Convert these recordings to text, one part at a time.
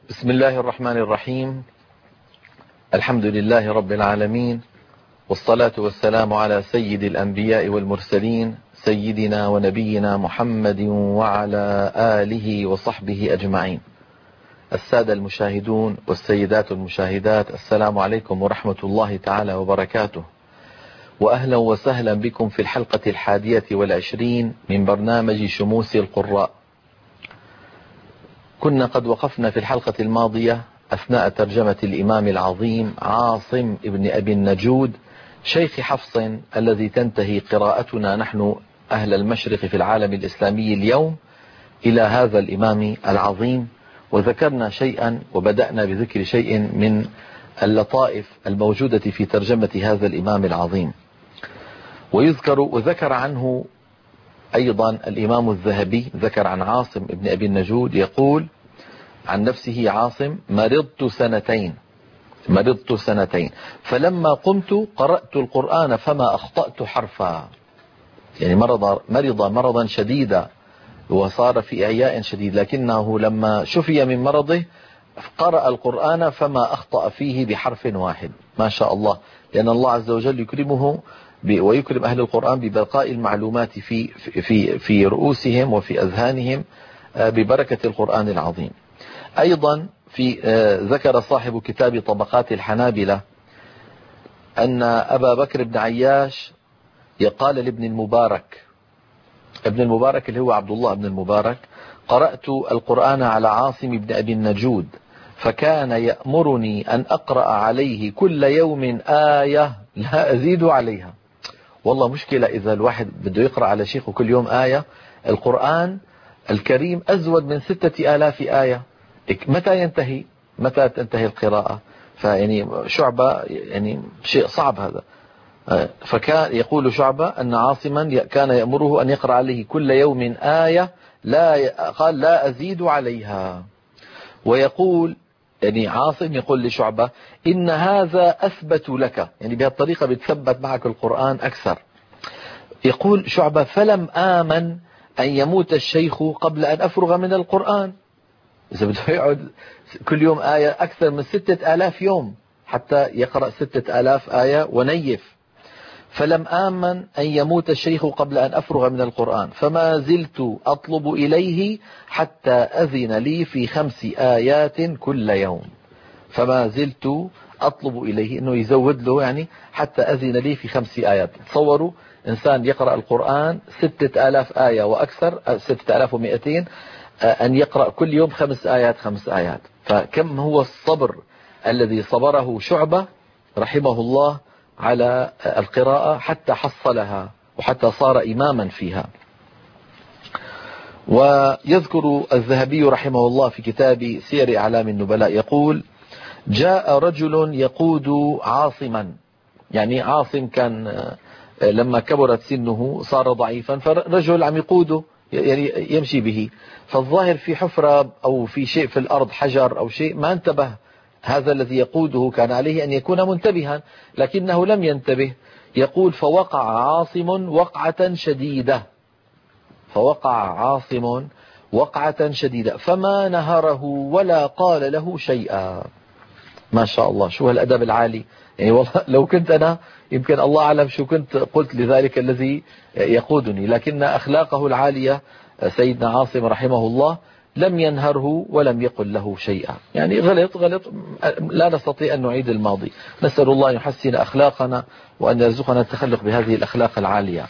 بسم الله الرحمن الرحيم. الحمد لله رب العالمين، والصلاة والسلام على سيد الأنبياء والمرسلين، سيدنا ونبينا محمد وعلى آله وصحبه أجمعين. السادة المشاهدون والسيدات المشاهدات، السلام عليكم ورحمة الله تعالى وبركاته، وأهلا وسهلا بكم في الحلقة 21 من برنامج شموس القراء. كنا قد وقفنا في الحلقة الماضية أثناء ترجمة الإمام العظيم عاصم ابن أبي النجود شيخ حفص الذي تنتهي قراءتنا نحن أهل المشرق في العالم الإسلامي اليوم إلى هذا الإمام العظيم، وذكرنا شيئا وبدأنا بذكر شيء من اللطائف الموجودة في ترجمة هذا الإمام العظيم. وذكر عنه أيضا الإمام الذهبي، ذكر عن عاصم ابن أبي النجود يقول عن نفسه: عاصم مرضت سنتين فلما قمت قرأت القرآن فما أخطأت حرفا. يعني مرض مرضا شديدا وصار في إعياء شديد، لكنه لما شفي من مرضه قرأ القرآن فما أخطأ فيه بحرف واحد. ما شاء الله، لأن الله عز وجل يكرمه ويكرم أهل القرآن ببقاء المعلومات في رؤوسهم وفي أذهانهم ببركة القرآن العظيم. أيضا ذكر صاحب كتاب طبقات الحنابلة أن أبا بكر بن عياش قال لابن المبارك، ابن المبارك اللي هو عبد الله بن المبارك: قرأت القرآن على عاصم بن أبي النجود فكان يأمرني أن أقرأ عليه كل يوم آية لا أزيد عليها. والله مشكلة إذا الواحد بده يقرأ على شيخه كل يوم آية. القرآن الكريم أزود من 6000 آية، متى تنتهي القراءة؟ فيعني شعبة يعني شيء صعب هذا. فكان يقول شعبة أن عاصما كان يأمره أن يقرأ عليه كل يوم آية قال لا أزيد عليها. ويقول يعني عاصم يقول لشعبة: إن هذا أثبت لك، يعني بهالطريقة بتثبت معك القرآن أكثر. يقول شعبة: فلم آمن أن يموت الشيخ قبل أن أفرغ من القرآن. إذا بده يقعد كل يوم آية أكثر من 6000 يوم حتى يقرأ 6000 آية ونيف. فلم آمن أن يموت الشيخ قبل أن أفرغ من القرآن فما زلت أطلب إليه حتى أذن لي في 5 آيات كل يوم. فما زلت أطلب إليه أنه يزود له، يعني حتى أذن لي في 5 آيات. تصوروا إنسان يقرأ القرآن 6000 آية وأكثر، 6200، أن يقرأ كل يوم 5 آيات. فكم هو الصبر الذي صبره شعبة رحمه الله على القراءة حتى حصلها وحتى صار إماما فيها. ويذكر الذهبي رحمه الله في كتاب سير أعلام النبلاء يقول: جاء رجل يقود عاصما، يعني عاصم كان لما كبرت سنه صار ضعيفا، فرجل عم يقوده يعني يمشي به، فالظاهر في حفرة أو في شيء في الأرض، حجر أو شيء، ما انتبه هذا الذي يقوده، كان عليه أن يكون منتبها لكنه لم ينتبه. يقول: فوقع عاصم وقعة شديدة فما نهره ولا قال له شيئا. ما شاء الله، شو هالأدب العالي! يعني والله لو كنت أنا يمكن الله أعلم شو كنت قلت لذلك الذي يقودني، لكن أخلاقه العالية سيدنا عاصم رحمه الله لم ينهره ولم يقل له شيئا. يعني غلط لا نستطيع أن نعيد الماضي. نسأل الله أن يحسن أخلاقنا وأن يرزقنا التخلق بهذه الأخلاق العالية.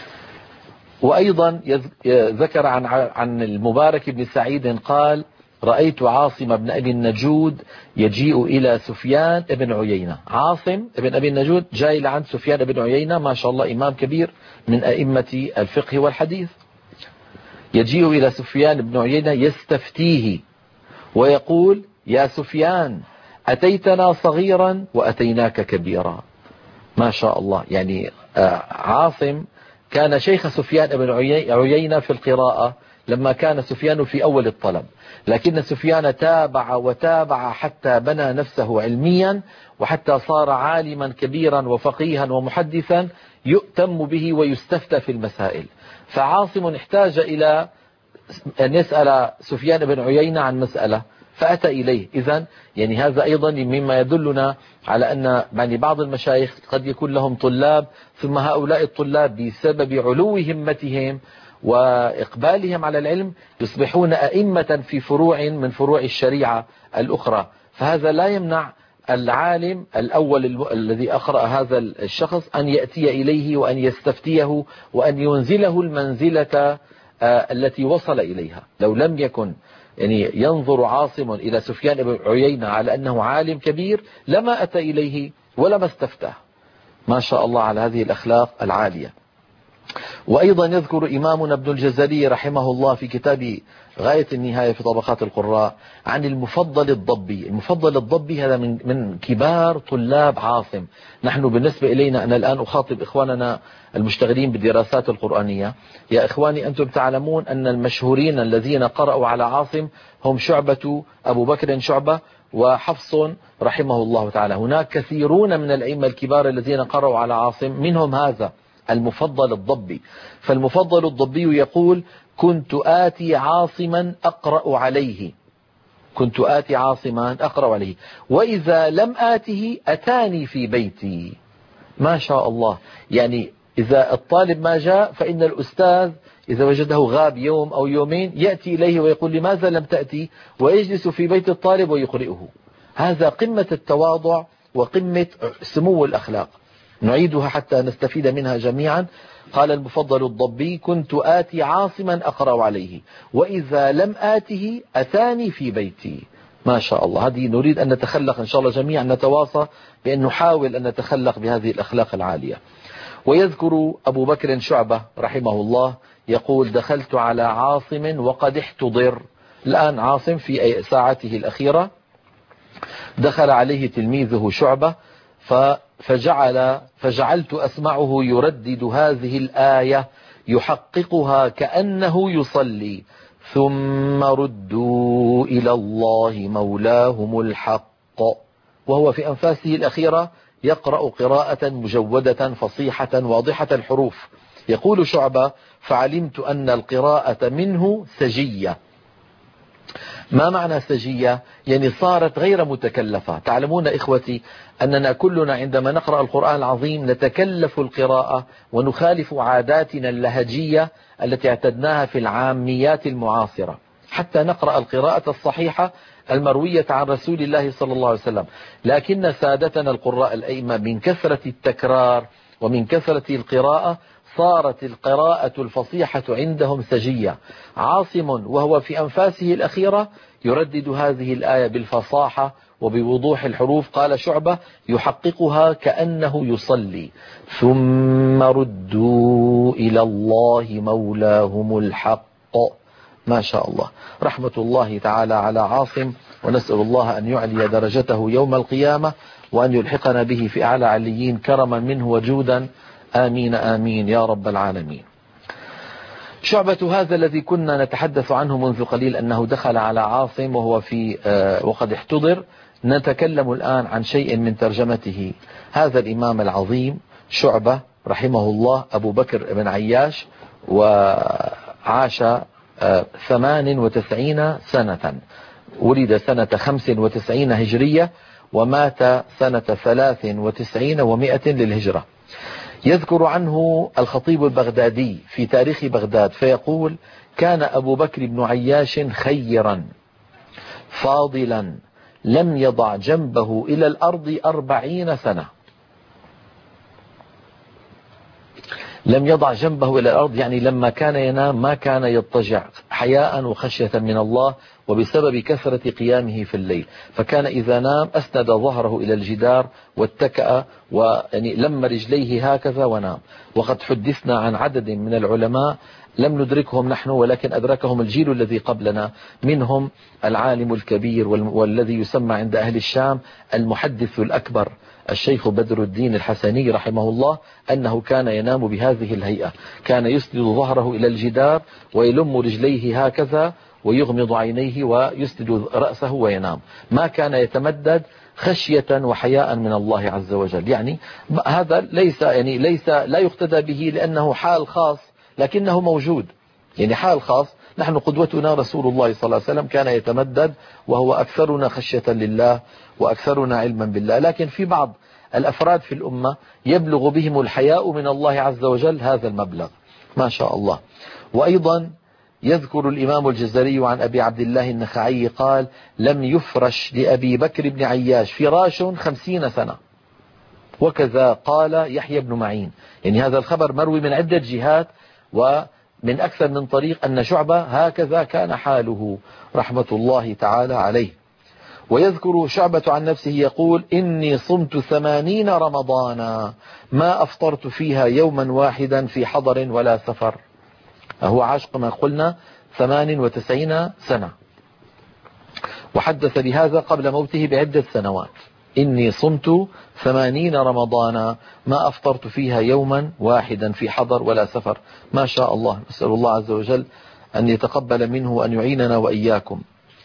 وأيضا ذكر عن المبارك بن سعيد قال: رأيت عاصم بن أبي النجود يجيء إلى سفيان بن عيينة. عاصم بن أبي النجود جاي لعند سفيان بن عيينة، ما شاء الله إمام كبير من أئمة الفقه والحديث. يجيء إلى سفيان بن عيينة يستفتيه ويقول: يا سفيان، أتيتنا صغيرا وأتيناك كبيرا. ما شاء الله، يعني عاصم كان شيخ سفيان بن عيينة في القراءة لما كان سفيان في أول الطلب، لكن سفيان تابع وتابع حتى بنى نفسه علميا وحتى صار عالما كبيرا وفقيها ومحدثا يؤتم به ويستفتى في المسائل. فعاصم احتاج إلى أن يسأل سفيان بن عيينة عن مسألة، فأتى إليه. إذن يعني هذا أيضا مما يدلنا على أن يعني بعض المشايخ قد يكون لهم طلاب، ثم هؤلاء الطلاب بسبب علو همتهم وإقبالهم على العلم يصبحون أئمة في فروع من فروع الشريعة الأخرى. فهذا لا يمنع العالم الأول الذي أقرأ هذا الشخص أن يأتي إليه وأن يستفتيه وأن ينزله المنزلة التي وصل إليها. لو لم يكن يعني ينظر عاصم إلى سفيان بن عيينة على أنه عالم كبير لما أتى إليه ولما استفتاه. ما شاء الله على هذه الأخلاق العالية. وأيضا يذكر إمامنا ابن الجزري رحمه الله في كتاب غاية النهاية في طبقات القراء عن المفضل الضبي. المفضل الضبي هذا من كبار طلاب عاصم. نحن بالنسبة إلينا، أنا الآن أخاطب إخواننا المشتغلين بالدراسات القرآنية، يا إخواني أنتم تعلمون أن المشهورين الذين قرأوا على عاصم هم شعبة، أبو بكر شعبة، وحفص رحمه الله تعالى. هناك كثيرون من الأئمة الكبار الذين قرأوا على عاصم، منهم هذا المفضل الضبي. فالمفضل الضبي يقول: كنت آتي عاصما أقرأ عليه، كنت آتي عاصما أقرأ عليه، وإذا لم آته أتاني في بيتي. ما شاء الله. يعني إذا الطالب ما جاء فإن الأستاذ إذا وجده غاب يوم أو يومين يأتي إليه ويقول: لماذا لم تأتي؟ ويجلس في بيت الطالب ويقرئه. هذا قمة التواضع وقمة سمو الأخلاق. نعيدها حتى نستفيد منها جميعا. قال المفضل الضبي: كنت آتي عاصما أقرأ عليه، وإذا لم آته أتاني في بيتي. ما شاء الله. هذه نريد أن نتخلق إن شاء الله جميعا، نتواصى بأن نحاول أن نتخلق بهذه الأخلاق العالية. ويذكر أبو بكر شعبة رحمه الله يقول: دخلت على عاصم وقد احتضر. الآن عاصم في ساعته الأخيرة دخل عليه تلميذه شعبة فجعلت أسمعه يردد هذه الآية يحققها كأنه يصلي: ثم ردوا إلى الله مولاهم الحق. وهو في أنفاسه الأخيرة يقرأ قراءة مجودة فصيحة واضحة الحروف. يقول شعبة: فعلمت أن القراءة منه سجية. ما معنى سجية؟ يعني صارت غير متكلفة. تعلمون إخوتي أننا كلنا عندما نقرأ القرآن العظيم نتكلف القراءة ونخالف عاداتنا اللهجية التي اعتدناها في العاميات المعاصرة حتى نقرأ القراءة الصحيحة المروية عن رسول الله صلى الله عليه وسلم. لكن سادتنا القراء الأئمة من كثرة التكرار ومن كثرة القراءة صارت القراءة الفصيحة عندهم سجية. عاصم وهو في أنفاسه الأخيرة يردد هذه الآية بالفصاحة وبوضوح الحروف. قال شعبة: يحققها كأنه يصلي: ثم ردوا إلى الله مولاهم الحق. ما شاء الله. رحمة الله تعالى على عاصم، ونسأل الله أن يعلي درجته يوم القيامة وأن يلحقنا به في أعلى عليين كرما منه وجودا. آمين آمين يا رب العالمين. شعبة هذا الذي كنا نتحدث عنه منذ قليل أنه دخل على عاصم وهو وقد احتضر، نتكلم الآن عن شيء من ترجمته. هذا الإمام العظيم شعبة رحمه الله أبو بكر بن عياش، وعاش 98 سنة. ولد سنة 95 هجرية ومات سنة 93 و100 للهجرة. يذكر عنه الخطيب البغدادي في تاريخ بغداد فيقول: كان أبو بكر بن عياش خيرا فاضلا لم يضع جنبه إلى الأرض 40 سنة. لم يضع جنبه إلى الأرض يعني لما كان ينام ما كان يضطجع حياء وخشية من الله وبسبب كثرة قيامه في الليل. فكان إذا نام أسند ظهره إلى الجدار واتكأ ويعني لم رجليه هكذا ونام. وقد حدثنا عن عدد من العلماء لم ندركهم نحن ولكن أدركهم الجيل الذي قبلنا، منهم العالم الكبير والذي يسمى عند أهل الشام المحدث الأكبر الشيخ بدر الدين الحسني رحمه الله، أنه كان ينام بهذه الهيئة. كان يسند ظهره إلى الجدار ويلم رجليه هكذا ويغمض عينيه ويسند رأسه وينام. ما كان يتمدد خشية وحياء من الله عز وجل. يعني هذا ليس لا يقتدى به لأنه حال خاص لكنه موجود. يعني حال خاص نحن قدوتنا رسول الله صلى الله عليه وسلم، كان يتمدد وهو أكثرنا خشية لله وأكثرنا علما بالله. لكن في بعض الأفراد في الأمة يبلغ بهم الحياء من الله عز وجل هذا المبلغ، ما شاء الله. وأيضا يذكر الإمام الجزري عن أبي عبد الله النخعي قال: لم يفرش لأبي بكر بن عياش فراش 50 سنة. وكذا قال يحيى بن معين. يعني هذا الخبر مروي من عدة جهات ومن أكثر من طريق أن شعبة هكذا كان حاله رحمة الله تعالى عليه. ويذكر شعبة عن نفسه يقول: إني صمت 80 رمضانا ما أفطرت فيها يوما واحدا في حضر ولا سفر. هو عاش كما قلنا 98 سنة، وحدث بهذا قبل موته بعدة سنوات. إني صمت 80 رمضانا ما أفطرت فيها يوما واحدا في حضر ولا سفر. ما شاء الله. نسأل الله عز وجل أن يتقبل منه وأن يعيننا وإياكم.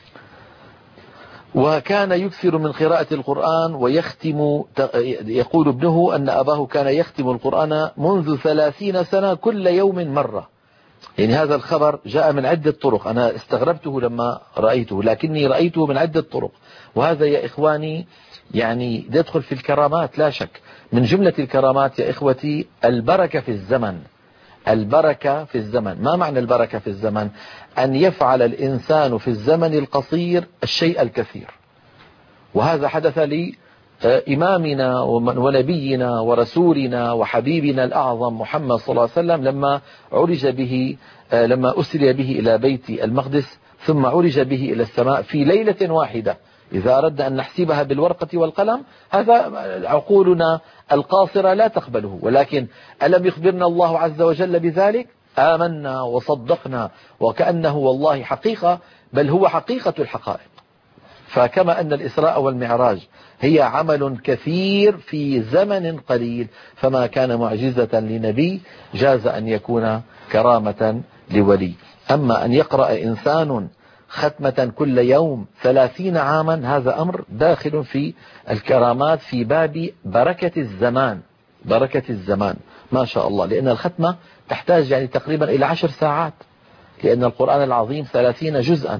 وكان يكثر من قراءة القرآن ويختم. يقول ابنه أن أباه كان يختم القرآن منذ 30 سنة كل يوم مرة. يعني هذا الخبر جاء من عدة طرق، أنا استغربته لما رأيته، لكني رأيته من عدة طرق. وهذا يا إخواني يعني يدخل في الكرامات لا شك. من جملة الكرامات يا إخوتي البركة في الزمن. البركة في الزمن. ما معنى البركة في الزمن؟ أن يفعل الإنسان في الزمن القصير الشيء الكثير. وهذا حدث لإمامنا ونبينا ورسولنا وحبيبنا الأعظم محمد صلى الله عليه وسلم لما عرج به، لما أسري به إلى بيت المقدس ثم عرج به إلى السماء في ليلة واحدة. إذا أردنا أن نحسبها بالورقة والقلم هذا عقولنا القاصرة لا تقبله، ولكن ألم يخبرنا الله عز وجل بذلك؟ آمنا وصدقنا وكأنه والله حقيقة، بل هو حقيقة الحقائق. فكما أن الإسراء والمعراج هي عمل كثير في زمن قليل، فما كان معجزة لنبي جاز أن يكون كرامة لولي. أما أن يقرأ إنسان ختمة كل يوم 30 عاما هذا أمر داخل في الكرامات في باب بركة الزمان. بركة الزمان ما شاء الله. لأن الختمة تحتاج يعني تقريبا إلى 10 ساعات، لأن القرآن العظيم 30 جزءا،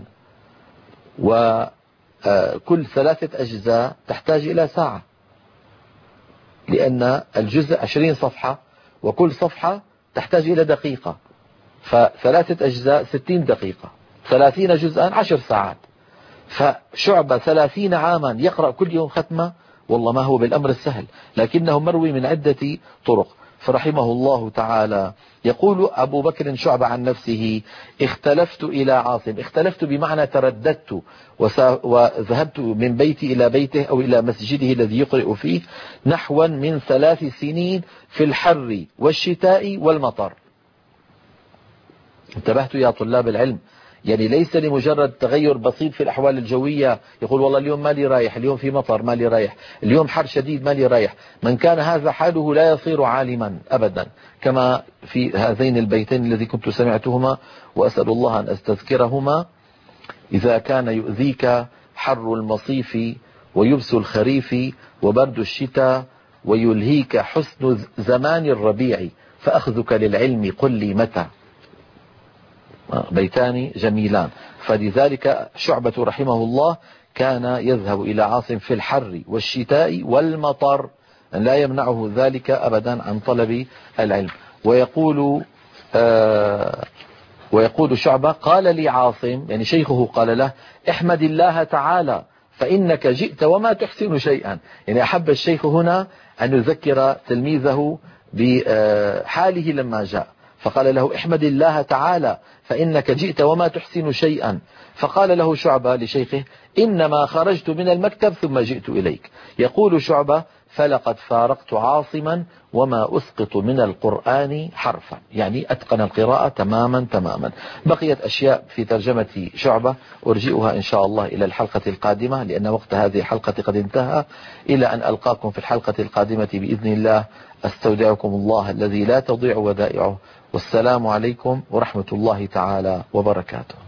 وكل 3 أجزاء تحتاج إلى ساعة، لأن الجزء 20 صفحة وكل صفحة تحتاج إلى دقيقة، ف3 أجزاء 60 دقيقة، 30 جزءا 10 ساعات. فشعبة 30 عاما يقرأ كل يوم ختمة، والله ما هو بالأمر السهل، لكنه مروي من عدة طرق فرحمه الله تعالى. يقول أبو بكر شعبة عن نفسه: اختلفت إلى عاصم. اختلفت بمعنى ترددت وذهبت من بيتي إلى بيته أو إلى مسجده الذي يقرأ فيه نحوا من 3 سنين في الحر والشتاء والمطر. انتبهتوا يا طلاب العلم، يعني ليس لمجرد تغير بسيط في الأحوال الجوية يقول والله اليوم مالي رايح، اليوم في مطر مالي رايح، اليوم حر شديد مالي رايح. من كان هذا حاله لا يصير عالما أبدا، كما في هذين البيتين الذي كنت سمعتهما وأسأل الله أن أستذكرهما: إذا كان يؤذيك حر المصيف ويبس الخريف وبرد الشتاء ويلهيك حسن زمان الربيع فأخذك للعلم قل لي متى. بيتان جميلان. فلذلك شعبة رحمه الله كان يذهب إلى عاصم في الحر والشتاء والمطر، لا يمنعه ذلك أبدا عن طلب العلم. ويقول شعبة: قال لي عاصم، يعني شيخه قال له: احمد الله تعالى فإنك جئت وما تحسن شيئا. يعني أحب الشيخ هنا أن يذكر تلميذه بحاله لما جاء، فقال له: احمد الله تعالى فإنك جئت وما تحسن شيئا. فقال له شعبة لشيخه: إنما خرجت من المكتب ثم جئت إليك. يقول شعبة: فلقد فارقت عاصما وما أسقط من القرآن حرفا، يعني أتقن القراءة تماما تماما. بقيت أشياء في ترجمة شعبة أرجئها إن شاء الله إلى الحلقة القادمة، لأن وقت هذه الحلقة قد انتهى. إلى أن ألقاكم في الحلقة القادمة بإذن الله، أستودعكم الله الذي لا تضيع ودائعه، والسلام عليكم ورحمة الله تعالى وبركاته.